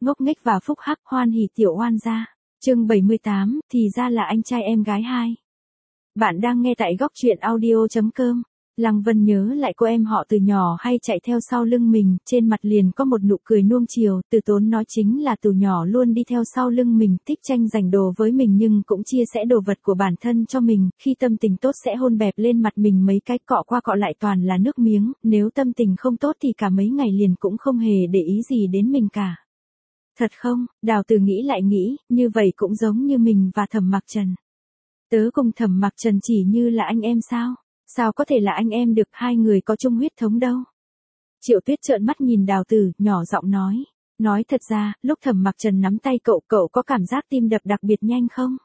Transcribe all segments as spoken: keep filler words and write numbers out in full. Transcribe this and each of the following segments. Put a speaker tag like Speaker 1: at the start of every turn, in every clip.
Speaker 1: ngốc nghếch và phúc hắc, hoan hỉ tiểu oan gia. Chương bảy mươi tám, thì ra là anh trai em gái hai. Bạn đang nghe tại góc truyện audio chấm com. Lăng Vân nhớ lại cô em họ từ nhỏ hay chạy theo sau lưng mình, trên mặt liền có một nụ cười nuông chiều. Từ Tốn nói chính là từ nhỏ luôn đi theo sau lưng mình, thích tranh giành đồ với mình nhưng cũng chia sẻ đồ vật của bản thân cho mình, khi tâm tình tốt sẽ hôn bẹp lên mặt mình mấy cái, cọ qua cọ lại toàn là nước miếng, nếu tâm tình không tốt thì cả mấy ngày liền cũng không hề để ý gì đến mình cả. Thật không? Đào Từ nghĩ lại nghĩ, như vậy cũng giống như mình và Thẩm Mặc Trần. Tớ cùng Thẩm Mặc Trần chỉ như là anh em sao? Sao có thể là anh em được, hai người có chung huyết thống đâu? Triệu Tuyết trợn mắt nhìn Đào Từ, nhỏ giọng nói. Nói thật ra, lúc Thẩm Mặc Trần nắm tay cậu, cậu có cảm giác tim đập đặc biệt nhanh không?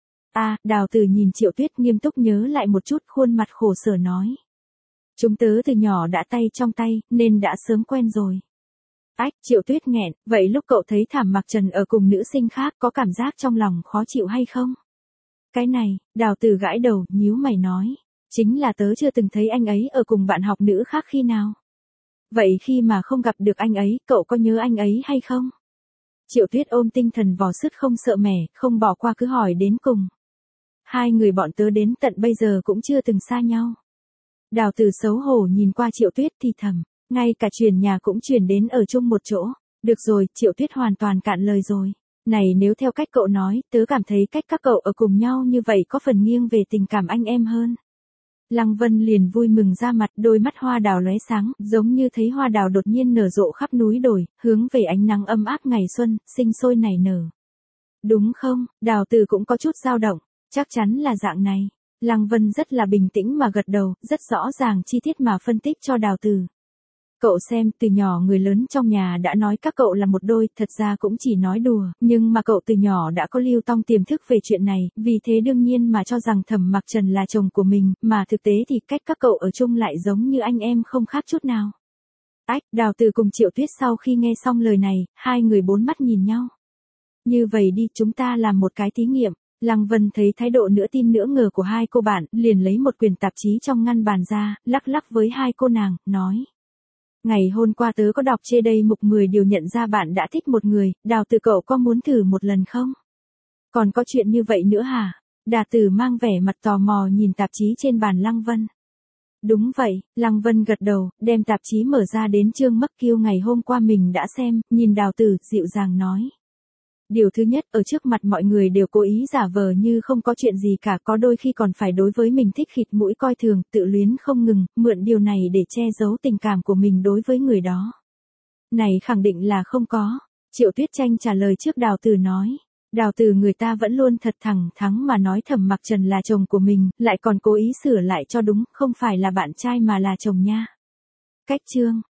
Speaker 1: À, Đào Từ nhìn Triệu Tuyết nghiêm túc nhớ lại một chút, khuôn mặt khổ sở nói. Chúng tớ từ nhỏ đã tay trong tay, nên đã sớm quen rồi. Ách, Triệu Tuyết nghẹn, vậy lúc cậu thấy Thẩm Mặc Trần ở cùng nữ sinh khác có cảm giác trong lòng khó chịu hay không? Cái này, Đào Từ gãi đầu, nhíu mày nói. Chính là tớ chưa từng thấy anh ấy ở cùng bạn học nữ khác khi nào. Vậy khi mà không gặp được anh ấy, cậu có nhớ anh ấy hay không? Triệu Tuyết ôm tinh thần vò sứt không sợ mẻ, không bỏ qua cứ hỏi đến cùng. Hai người bọn tớ đến tận bây giờ cũng chưa từng xa nhau. Đào Từ xấu hổ nhìn qua Triệu Tuyết thì thầm, ngay cả chuyển nhà cũng chuyển đến ở chung một chỗ. Được rồi, Triệu Tuyết hoàn toàn cạn lời rồi. Này, nếu theo cách cậu nói, tớ cảm thấy cách các cậu ở cùng nhau như vậy có phần nghiêng về tình cảm anh em hơn. Lăng Vân liền vui mừng ra mặt, đôi mắt hoa đào lóe sáng, giống như thấy hoa đào đột nhiên nở rộ khắp núi đồi, hướng về ánh nắng ấm áp ngày xuân, sinh sôi nảy nở. Đúng không? Đào Từ cũng có chút dao động, chắc chắn là dạng này. Lăng Vân rất là bình tĩnh mà gật đầu, rất rõ ràng chi tiết mà phân tích cho Đào Từ. Cậu xem, từ nhỏ người lớn trong nhà đã nói các cậu là một đôi, thật ra cũng chỉ nói đùa, nhưng mà cậu từ nhỏ đã có lưu tong tiềm thức về chuyện này, vì thế đương nhiên mà cho rằng Thẩm Mặc Trần là chồng của mình, mà thực tế thì cách các cậu ở chung lại giống như anh em không khác chút nào. Ách, Đào Từ cùng Triệu Tuyết sau khi nghe xong lời này, hai người bốn mắt nhìn nhau. Như vậy đi, chúng ta làm một cái thí nghiệm. Lăng Vân thấy thái độ nửa tin nửa ngờ của hai cô bạn, liền lấy một quyển tạp chí trong ngăn bàn ra, lắc lắc với hai cô nàng, nói. Ngày hôm qua tớ có đọc trên đây mục mười điều nhận ra bạn đã thích một người, Đào Từ cậu có muốn thử một lần không? Còn có chuyện như vậy nữa hả? Đào Từ mang vẻ mặt tò mò nhìn tạp chí trên bàn Lăng Vân. Đúng vậy, Lăng Vân gật đầu, đem tạp chí mở ra đến chương Mắc Kiêu ngày hôm qua mình đã xem, nhìn Đào Từ, dịu dàng nói. Điều thứ nhất, ở trước mặt mọi người đều cố ý giả vờ như không có chuyện gì cả, có đôi khi còn phải đối với mình thích khịt mũi coi thường, tự luyến không ngừng, mượn điều này để che giấu tình cảm của mình đối với người đó. Này khẳng định là không có. Triệu Tuyết Tranh trả lời trước Đào Từ nói. Đào Từ người ta vẫn luôn thật thẳng thắn mà nói Thẩm Mặc Trần là chồng của mình, lại còn cố ý sửa lại cho đúng, không phải là bạn trai mà là chồng nha. Cách chương,